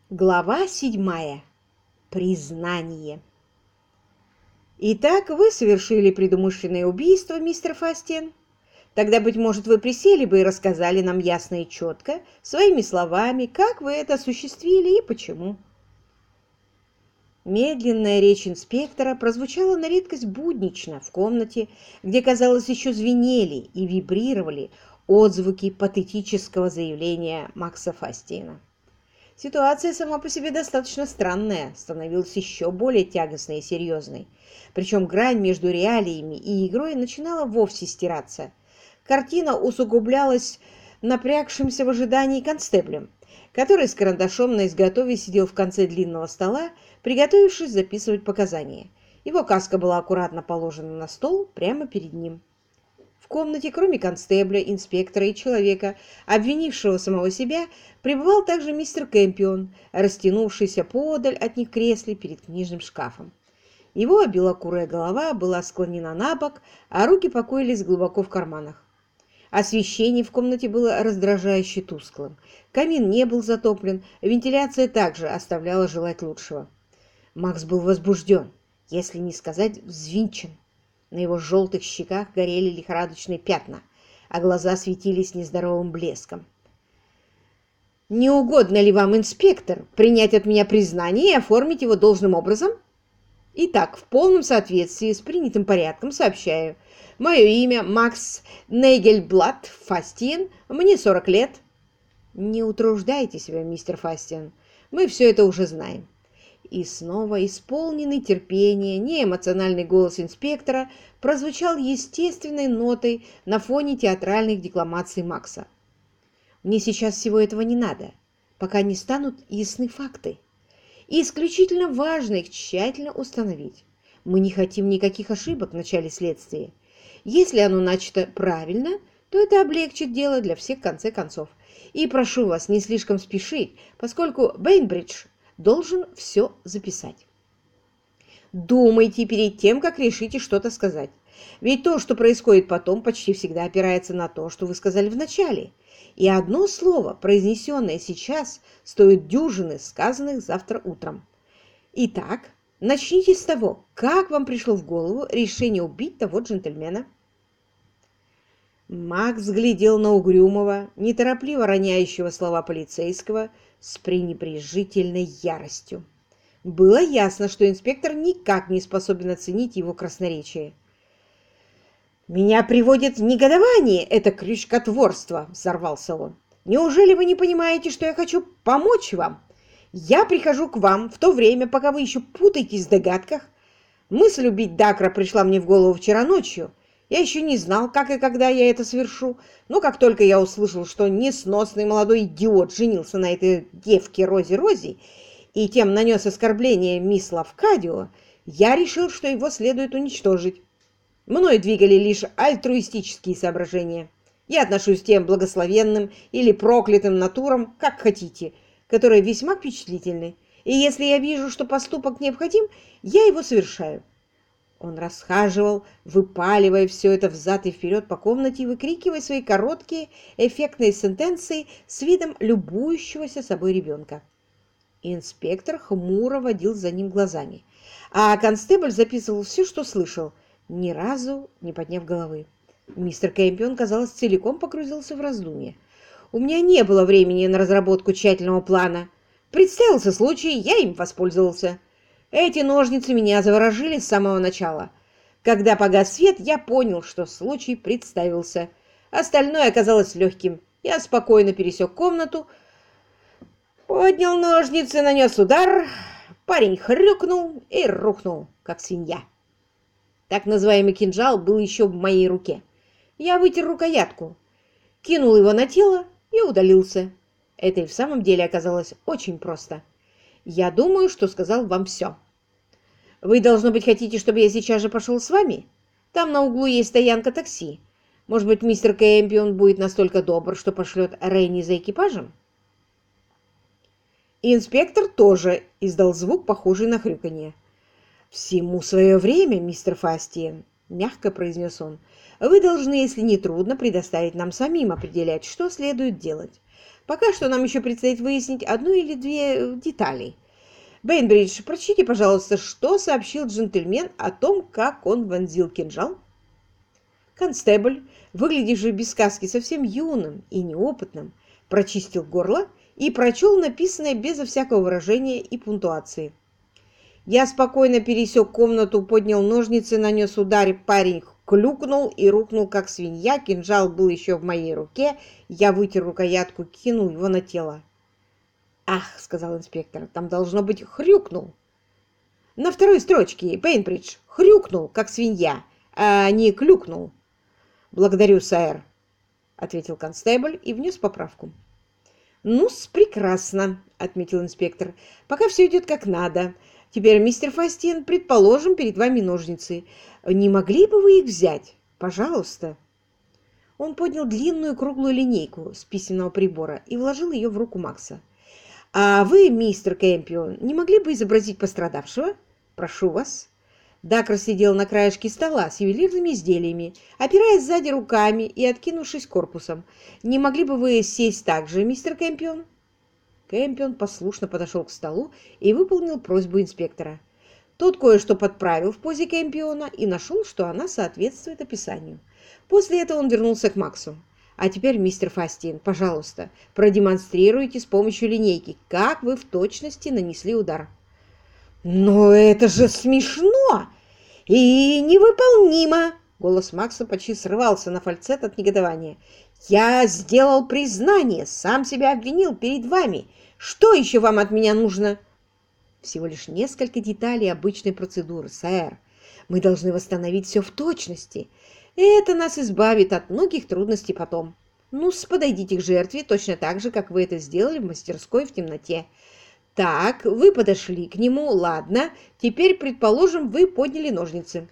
Глава 7. Признание. Итак, вы совершили предумышленное убийство, мистер Фастиен? Тогда, быть может, вы присели бы и рассказали нам ясно и четко, своими словами, как вы это осуществили и почему. Медленная речь инспектора прозвучала на редкость буднично в комнате, где, казалось, еще звенели и вибрировали отзвуки патетического заявления Макса Фастиена. Ситуация сама по себе достаточно странная, становилась еще более тягостной и серьезной. Причем грань между реалиями и игрой начинала вовсе стираться. Картина усугублялась напрягшимся в ожидании констеблем, который с карандашом на изготове сидел в конце длинного стола, приготовившись записывать показания. Его каска была аккуратно положена на стол прямо перед ним. В комнате, кроме констебля, инспектора и человека, обвинившего самого себя, пребывал также мистер Кэмпион, растянувшийся поодаль от них в кресле перед книжным шкафом. Его белокурая голова была склонена на бок, а руки покоились глубоко в карманах. Освещение в комнате было раздражающе тусклым. Камин не был затоплен, вентиляция также оставляла желать лучшего. Макс был возбужден, если не сказать взвинчен. На его желтых щеках горели лихорадочные пятна, а глаза светились нездоровым блеском. «Не угодно ли вам, инспектор, принять от меня признание и оформить его должным образом? Итак, в полном соответствии с принятым порядком сообщаю. Мое имя Макс Нейгельблат Фастиен, мне 40 лет». «Не утруждайте себя, мистер Фастиен, мы все это уже знаем». И снова исполненный терпения, неэмоциональный голос инспектора прозвучал естественной нотой на фоне театральных декламаций Макса. «Мне сейчас всего этого не надо, пока не станут ясны факты. И исключительно важно их тщательно установить. Мы не хотим никаких ошибок в начале следствия. Если оно начато правильно, то это облегчит дело для всех в конце концов. И прошу вас не слишком спешить, поскольку Бейнбридж должен все записать. Думайте перед тем, как решите что-то сказать. Ведь то, что происходит потом, почти всегда опирается на то, что вы сказали в начале. И одно слово, произнесенное сейчас, стоит дюжины, сказанных завтра утром. Итак, начните с того, как вам пришло в голову решение убить того джентльмена. Макс глядел на угрюмого, неторопливо роняющего слова полицейского, с пренебрежительной яростью. Было ясно, что инспектор никак не способен оценить его красноречие. «Меня приводит в негодование это крючкотворство!» – взорвался он. «Неужели вы не понимаете, что я хочу помочь вам? Я прихожу к вам в то время, пока вы еще путаетесь в догадках. Мысль убить Дакра пришла мне в голову вчера ночью. Я еще не знал, как и когда я это совершу, но как только я услышал, что несносный молодой идиот женился на этой девке Рози и тем нанес оскорбление мисс Лавкадио, я решил, что его следует уничтожить. Мною двигали лишь альтруистические соображения. Я отношусь к тем благословенным или проклятым натурам, как хотите, которые весьма впечатлительны, и если я вижу, что поступок необходим, я его совершаю. Он расхаживал, выпаливая все это взад и вперед по комнате и выкрикивая свои короткие, эффектные сентенции с видом любующегося собой ребенка. Инспектор хмуро водил за ним глазами, а констебль записывал все, что слышал, ни разу не подняв головы. Мистер Кэмпион, казалось, целиком погрузился в раздумье. «У меня не было времени на разработку тщательного плана. Представился случай, я им воспользовался. Эти ножницы меня заворожили с самого начала. Когда погас свет, я понял, что случай представился. Остальное оказалось легким. Я спокойно пересек комнату, поднял ножницы, нанес удар. Парень хрюкнул и рухнул, как свинья. Так называемый кинжал был еще в моей руке. Я вытер рукоятку, кинул его на тело и удалился. Это и в самом деле оказалось очень просто. Я думаю, что сказал вам все. Вы, должно быть, хотите, чтобы я сейчас же пошел с вами? Там на углу есть стоянка такси. Может быть, мистер Кэмпион будет настолько добр, что пошлет Ренни за экипажем?» Инспектор тоже издал звук, похожий на хрюканье. «Всему свое время, мистер Фастиен», — мягко произнес он. «Вы должны, если не трудно, предоставить нам самим определять, что следует делать. Пока что нам еще предстоит выяснить одну или две детали. Бейнбридж, прочтите, пожалуйста, что сообщил джентльмен о том, как он вонзил кинжал. Констебль, выглядевший без сказки совсем юным и неопытным, прочистил горло и прочел написанное безо всякого выражения и пунктуации. Я спокойно пересек комнату, поднял ножницы, нанес удар, парень клюкнул и рухнул, как свинья. Кинжал был еще в моей руке. Я вытер рукоятку, кинул его на тело. «Ах», — сказал инспектор, — «там должно быть хрюкнул». «На второй строчке, Бейнбридж, хрюкнул, как свинья, а не клюкнул». «Благодарю, сэр», — ответил констебль и внес поправку. «Ну-с, прекрасно», — отметил инспектор. «Пока все идет как надо. Теперь, мистер Фастин, предположим, перед вами ножницы. Не могли бы вы их взять? Пожалуйста». Он поднял длинную круглую линейку с письменного прибора и вложил ее в руку Макса. «А вы, мистер Кэмпион, не могли бы изобразить пострадавшего? Прошу вас». Дакр сидел на краешке стола с ювелирными изделиями, опираясь сзади руками и откинувшись корпусом. «Не могли бы вы сесть так же, мистер Кэмпион?» Кэмпион послушно подошел к столу и выполнил просьбу инспектора. Тот кое-что подправил в позе Кэмпиона и нашел, что она соответствует описанию. После этого он вернулся к Максу. «А теперь, мистер Фастин, пожалуйста, продемонстрируйте с помощью линейки, как вы в точности нанесли удар». «Но это же смешно и невыполнимо!» Голос Макса почти срывался на фальцет от негодования. «Я сделал признание, сам себя обвинил перед вами. Что еще вам от меня нужно?» «Всего лишь несколько деталей обычной процедуры, сэр. Мы должны восстановить все в точности. Это нас избавит от многих трудностей потом. Ну-с, подойдите к жертве точно так же, как вы это сделали в мастерской в темноте. Так, вы подошли к нему, ладно. Теперь, предположим, вы подняли ножницы».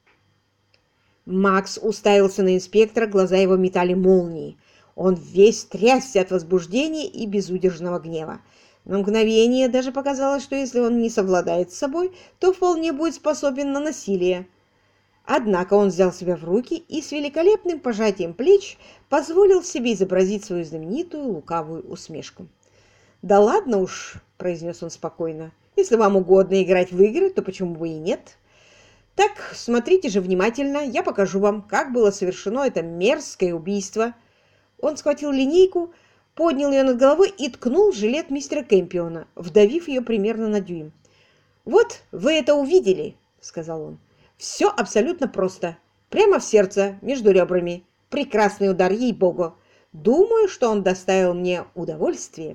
Макс уставился на инспектора, глаза его метали молнии. Он весь трясся от возбуждения и безудержного гнева. На мгновение даже показалось, что если он не совладает с собой, то вполне будет способен на насилие. Однако он взял себя в руки и с великолепным пожатием плеч позволил себе изобразить свою знаменитую лукавую усмешку. «Да ладно уж», — произнес он спокойно, — «если вам угодно играть в игры, то почему бы и нет? Так, смотрите же внимательно, я покажу вам, как было совершено это мерзкое убийство». Он схватил линейку, поднял ее над головой и ткнул в жилет мистера Кэмпиона, вдавив ее примерно на дюйм. «Вот, вы это увидели», — сказал он. «Все абсолютно просто. Прямо в сердце, между ребрами. Прекрасный удар, ей-богу. Думаю, что он доставил мне удовольствие».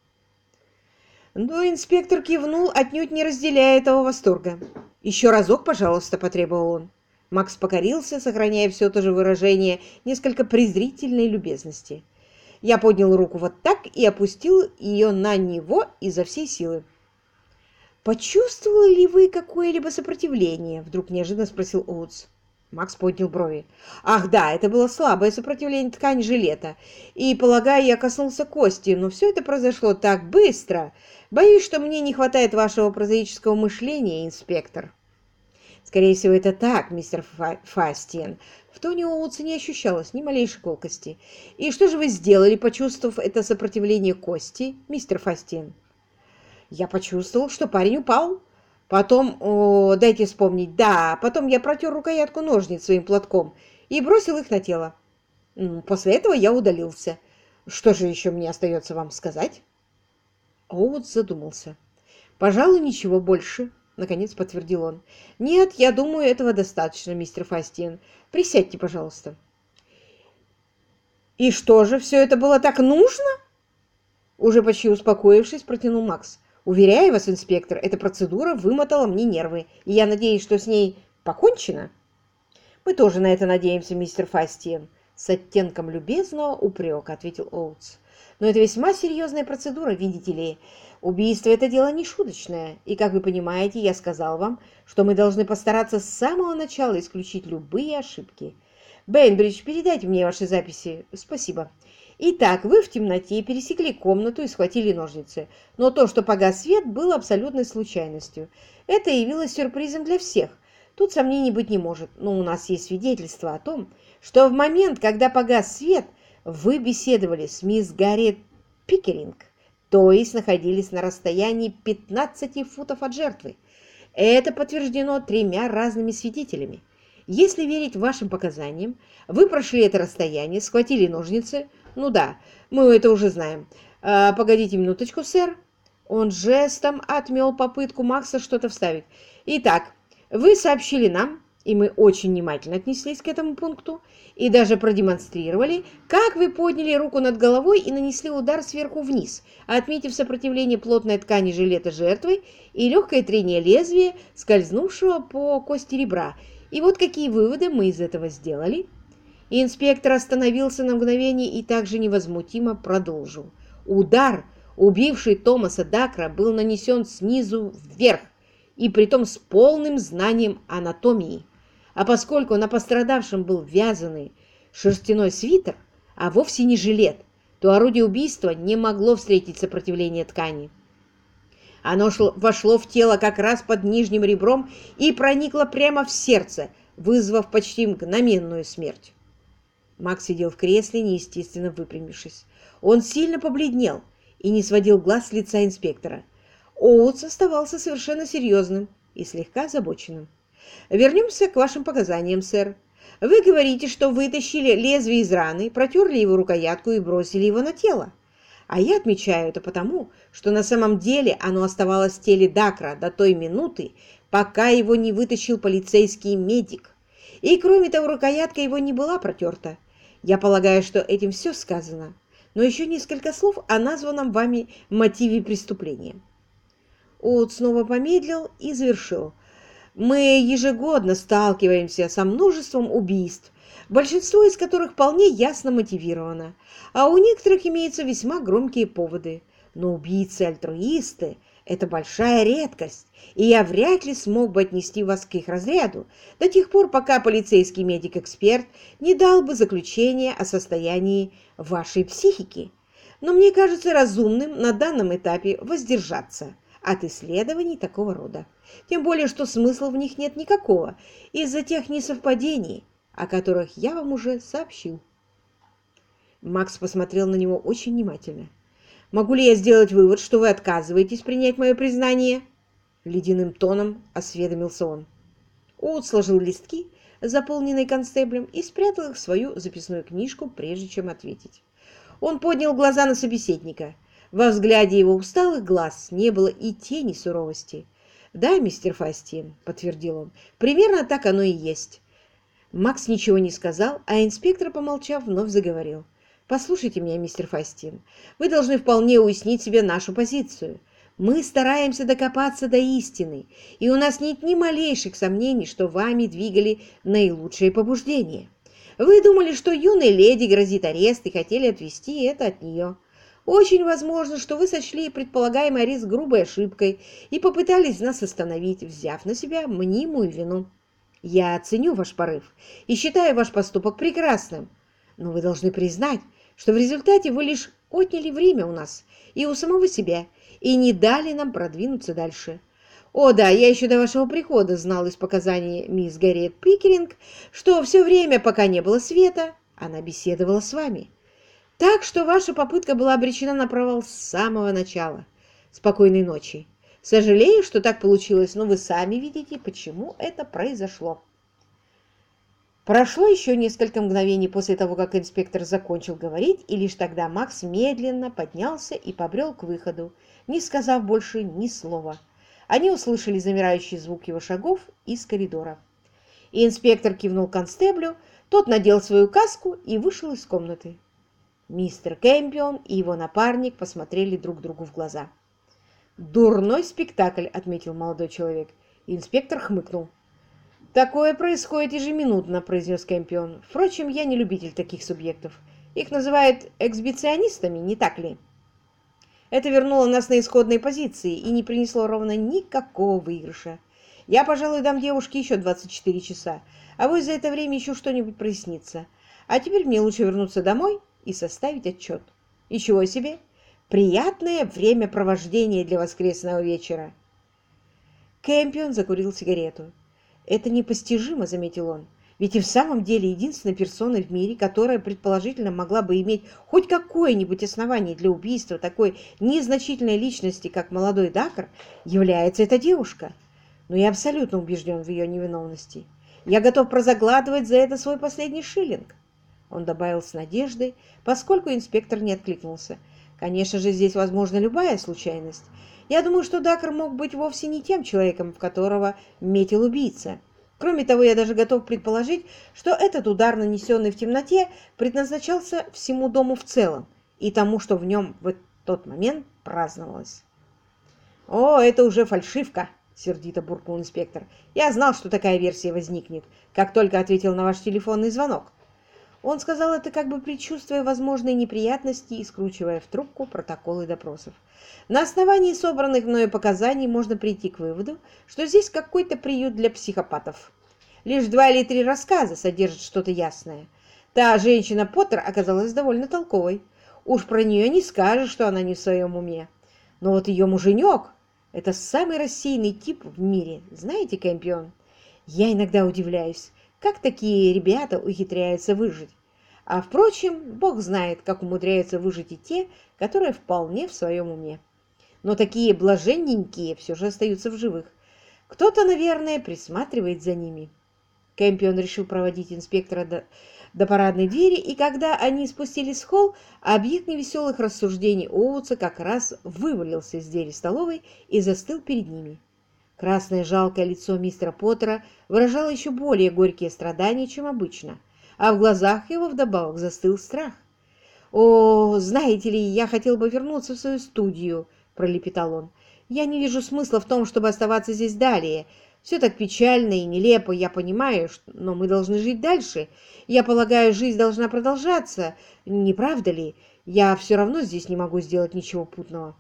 Но инспектор кивнул, отнюдь не разделяя этого восторга. «Еще разок, пожалуйста», — потребовал он. Макс покорился, сохраняя все то же выражение несколько презрительной любезности. Я поднял руку вот так и опустил ее на него изо всей силы. «Почувствовали ли вы какое-либо сопротивление?» — вдруг неожиданно спросил Оутс. Макс поднял брови. «Ах да, это было слабое сопротивление ткани жилета. И, полагаю, я коснулся кости, но все это произошло так быстро. Боюсь, что мне не хватает вашего прозаического мышления, инспектор». «Скорее всего, это так, мистер Фастиен». В тоне Оутса не ощущалось ни малейшей колкости. «И что же вы сделали, почувствовав это сопротивление кости, мистер Фастиен?» «Я почувствовал, что парень упал. Потом, дайте вспомнить, да, потом я протер рукоятку ножниц своим платком и бросил их на тело. После этого я удалился. Что же еще мне остается вам сказать?» Оутс задумался. «Пожалуй, ничего больше», — наконец подтвердил он. «Нет, я думаю, этого достаточно, мистер Фастиен. Присядьте, пожалуйста». «И что же, все это было так нужно?» Уже почти успокоившись, протянул Макс. «Уверяю вас, инспектор, эта процедура вымотала мне нервы, и я надеюсь, что с ней покончено». «Мы тоже на это надеемся, мистер Фастиен», — с оттенком любезного упрека ответил Оутс. «Но это весьма серьезная процедура, видите ли. Убийство — это дело не шуточное, и, как вы понимаете, я сказал вам, что мы должны постараться с самого начала исключить любые ошибки. Бейнбридж, передайте мне ваши записи. Спасибо. Итак, вы в темноте пересекли комнату и схватили ножницы, но то, что погас свет, было абсолютной случайностью. Это явилось сюрпризом для всех. Тут сомнений быть не может, но у нас есть свидетельство о том, что в момент, когда погас свет, вы беседовали с мисс Гарриет Пикеринг, то есть находились на расстоянии 15 футов от жертвы. Это подтверждено 3 разными свидетелями. Если верить вашим показаниям, вы прошли это расстояние, схватили ножницы. Ну да, мы это уже знаем. Погодите минуточку, сэр. Он жестом отмел попытку Макса что-то вставить. Итак, вы сообщили нам, и мы очень внимательно отнеслись к этому пункту, и даже продемонстрировали, как вы подняли руку над головой и нанесли удар сверху вниз, отметив сопротивление плотной ткани жилета жертвы и легкое трение лезвия, скользнувшего по кости ребра. И вот какие выводы мы из этого сделали. Инспектор остановился на мгновение и также невозмутимо продолжил. Удар, убивший Томаса Дакра, был нанесен снизу вверх, и притом с полным знанием анатомии. А поскольку на пострадавшем был вязаный шерстяной свитер, а вовсе не жилет, то орудие убийства не могло встретить сопротивление ткани. Оно вошло в тело как раз под нижним ребром и проникло прямо в сердце, вызвав почти мгновенную смерть. Макс сидел в кресле, неестественно выпрямившись. Он сильно побледнел и не сводил глаз с лица инспектора. Оутс оставался совершенно серьезным и слегка озабоченным. «Вернемся к вашим показаниям, сэр. Вы говорите, что вытащили лезвие из раны, протерли его рукоятку и бросили его на тело. А я отмечаю это потому, что на самом деле оно оставалось в теле Дакра до той минуты, пока его не вытащил полицейский медик. И кроме того, рукоятка его не была протерта. Я полагаю, что этим все сказано. Но еще несколько слов о названном вами мотиве преступления». Оут снова помедлил и завершил. «Мы ежегодно сталкиваемся со множеством убийств, большинство из которых вполне ясно мотивировано, а у некоторых имеются весьма громкие поводы. Но убийцы-альтруисты – это большая редкость, и я вряд ли смог бы отнести вас к их разряду до тех пор, пока полицейский медик-эксперт не дал бы заключение о состоянии вашей психики. Но мне кажется разумным на данном этапе воздержаться от исследований такого рода. Тем более, что смысла в них нет никакого из-за тех несовпадений, о которых я вам уже сообщил. Макс посмотрел на него очень внимательно. «Могу ли я сделать вывод, что вы отказываетесь принять мое признание?» Ледяным тоном осведомился он. Оут сложил листки, заполненные констеблем, и спрятал их в свою записную книжку, прежде чем ответить. Он поднял глаза на собеседника. Во взгляде его усталых глаз не было и тени суровости. «Да, мистер Фастин», — подтвердил он, — «примерно так оно и есть». Макс ничего не сказал, а инспектор, помолчав, вновь заговорил. «Послушайте меня, мистер Фастин, вы должны вполне уяснить себе нашу позицию. Мы стараемся докопаться до истины, и у нас нет ни малейших сомнений, что вами двигали наилучшие побуждения. Вы думали, что юной леди грозит арест и хотели отвести это от нее. Очень возможно, что вы сочли предполагаемый арест грубой ошибкой и попытались нас остановить, взяв на себя мнимую вину. Я оценю ваш порыв и считаю ваш поступок прекрасным, но вы должны признать, что в результате вы лишь отняли время у нас и у самого себя и не дали нам продвинуться дальше. О да, я еще до вашего прихода знал из показаний мисс Гарриет Пикеринг, что все время, пока не было света, она беседовала с вами. Так что ваша попытка была обречена на провал с самого начала. Спокойной ночи. Сожалею, что так получилось, но вы сами видите, почему это произошло». Прошло еще несколько мгновений после того, как инспектор закончил говорить, и лишь тогда Макс медленно поднялся и побрел к выходу, не сказав больше ни слова. Они услышали замирающий звук его шагов из коридора. И инспектор кивнул констеблю, тот надел свою каску и вышел из комнаты. Мистер Кэмпион и его напарник посмотрели друг другу в глаза. «Дурной спектакль», — отметил молодой человек. Инспектор хмыкнул. «Такое происходит ежеминутно», — произнес Кэмпион. «Впрочем, я не любитель таких субъектов. Их называют эксбиционистами, не так ли? Это вернуло нас на исходные позиции и не принесло ровно никакого выигрыша. Я, пожалуй, дам девушке еще 24 часа, а вы за это время еще что-нибудь прояснится. А теперь мне лучше вернуться домой и составить отчет. И чего себе? Приятное времяпровождение для воскресного вечера». Кэмпион закурил сигарету. «Это непостижимо», — заметил он. Ведь и в самом деле единственной персоной в мире, которая предположительно могла бы иметь хоть какое-нибудь основание для убийства такой незначительной личности, как молодой Дакр, является эта девушка. Но я абсолютно убежден в ее невиновности. Я готов прозаглатывать за это свой последний шиллинг. Он добавил с надеждой, поскольку инспектор не откликнулся. Конечно же, здесь возможна любая случайность. Я думаю, что Дакр мог быть вовсе не тем человеком, в которого метил убийца. Кроме того, я даже готов предположить, что этот удар, нанесенный в темноте, предназначался всему дому в целом и тому, что в нем в тот момент праздновалось. «О, это уже фальшивка!» — сердито буркнул инспектор. «Я знал, что такая версия возникнет, как только ответил на ваш телефонный звонок». Он сказал это, как бы предчувствуя возможные неприятности и скручивая в трубку протоколы допросов. На основании собранных мною показаний можно прийти к выводу, что здесь какой-то приют для психопатов. Лишь 2 или 3 рассказа содержат что-то ясное. Та женщина Поттер оказалась довольно толковой. Уж про нее не скажешь, что она не в своем уме. Но вот ее муженек – это самый рассеянный тип в мире. Знаете, Кэмпион, я иногда удивляюсь, как такие ребята ухитряются выжить. А, впрочем, бог знает, как умудряются выжить и те, которые вполне в своем уме. Но такие блаженненькие все же остаются в живых. Кто-то, наверное, присматривает за ними. Кэмпион решил проводить инспектора до парадной двери, и когда они спустились в холл, объект невеселых рассуждений Оутса как раз вывалился из двери столовой и застыл перед ними. Красное жалкое лицо мистера Поттера выражало еще более горькие страдания, чем обычно, а в глазах его вдобавок застыл страх. «О, знаете ли, я хотел бы вернуться в свою студию», — пролепетал он. «Я не вижу смысла в том, чтобы оставаться здесь далее. Все так печально и нелепо, я понимаю, но мы должны жить дальше. Я полагаю, жизнь должна продолжаться, не правда ли? Я все равно здесь не могу сделать ничего путного».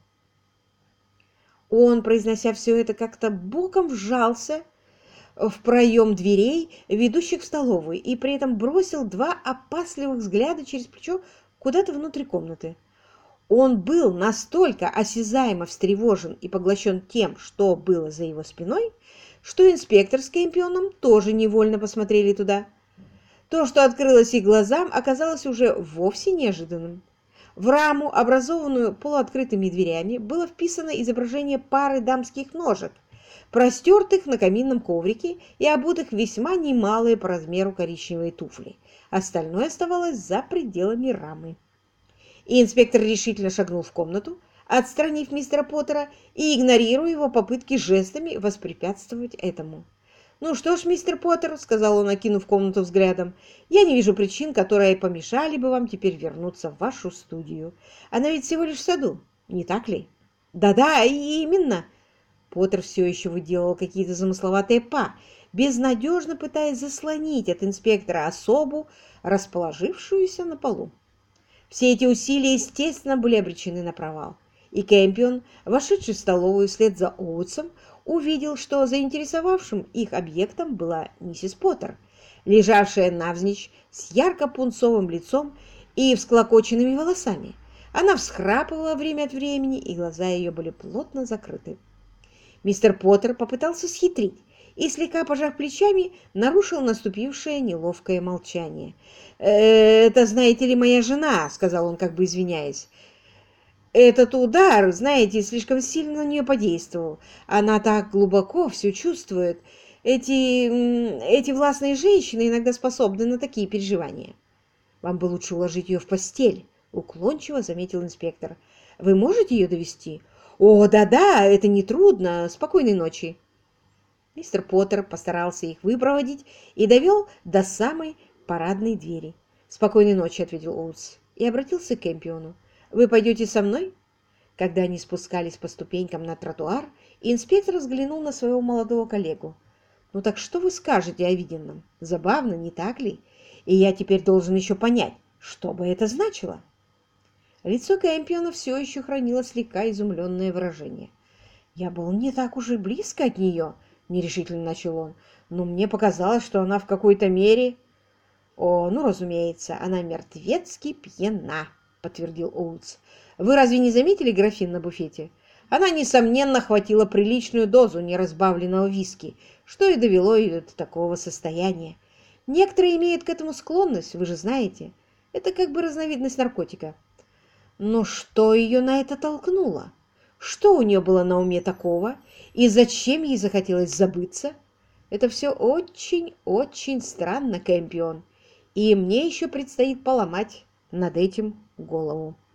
Он, произнося все это, как-то боком вжался в проем дверей, ведущих в столовую, и при этом бросил 2 опасливых взгляда через плечо куда-то внутрь комнаты. Он был настолько осязаемо встревожен и поглощен тем, что было за его спиной, что инспектор с Кэмпионом тоже невольно посмотрели туда. То, что открылось их глазам, оказалось уже вовсе неожиданным. В раму, образованную полуоткрытыми дверями, было вписано изображение пары дамских ножек, простертых на каминном коврике и обутых в весьма немалые по размеру коричневые туфли. Остальное оставалось за пределами рамы. И инспектор решительно шагнул в комнату, отстранив мистера Поттера и игнорируя его попытки жестами воспрепятствовать этому. «Ну что ж, мистер Поттер», — сказал он, окинув комнату взглядом, — «я не вижу причин, которые помешали бы вам теперь вернуться в вашу студию. Она ведь всего лишь в саду, не так ли?» «Да-да, именно». Поттер все еще выделывал какие-то замысловатые па, безнадежно пытаясь заслонить от инспектора особу, расположившуюся на полу. Все эти усилия, естественно, были обречены на провал. И Кэмпион, вошедший в столовую вслед за Оутсом, увидел, что заинтересовавшим их объектом была миссис Поттер, лежавшая навзничь с ярко-пунцовым лицом и всклокоченными волосами. Она всхрапывала время от времени, и глаза ее были плотно закрыты. Мистер Поттер попытался схитрить и, слегка пожав плечами, нарушил наступившее неловкое молчание. «Это, знаете ли, моя жена», — сказал он, как бы извиняясь. «Этот удар, знаете, слишком сильно на нее подействовал. Она так глубоко все чувствует. Эти властные женщины иногда способны на такие переживания». «Вам бы лучше уложить ее в постель», — уклончиво заметил инспектор. «Вы можете ее довести?» «О, да-да, это нетрудно. Спокойной ночи». Мистер Поттер постарался их выпроводить и довел до самой парадной двери. «Спокойной ночи», — ответил Оутс и обратился к Кэмпиону. «Вы пойдете со мной?» Когда они спускались по ступенькам на тротуар, инспектор взглянул на своего молодого коллегу. «Ну так что вы скажете о виденном? Забавно, не так ли? И я теперь должен еще понять, что бы это значило?» Лицо Кэмпиона все еще хранило слегка изумленное выражение. «Я был не так уж и близко от нее», — нерешительно начал он, «но мне показалось, что она в какой-то мере...» «О, ну, разумеется, она мертвецки пьяна», — подтвердил Оутс. «Вы разве не заметили графин на буфете? Она, несомненно, хватила приличную дозу неразбавленного виски, что и довело ее до такого состояния. Некоторые имеют к этому склонность, вы же знаете. Это как бы разновидность наркотика. Но что ее на это толкнуло? Что у нее было на уме такого? И зачем ей захотелось забыться? Это все очень-очень странно, Кэмпион. И мне еще предстоит поломать над этим голову.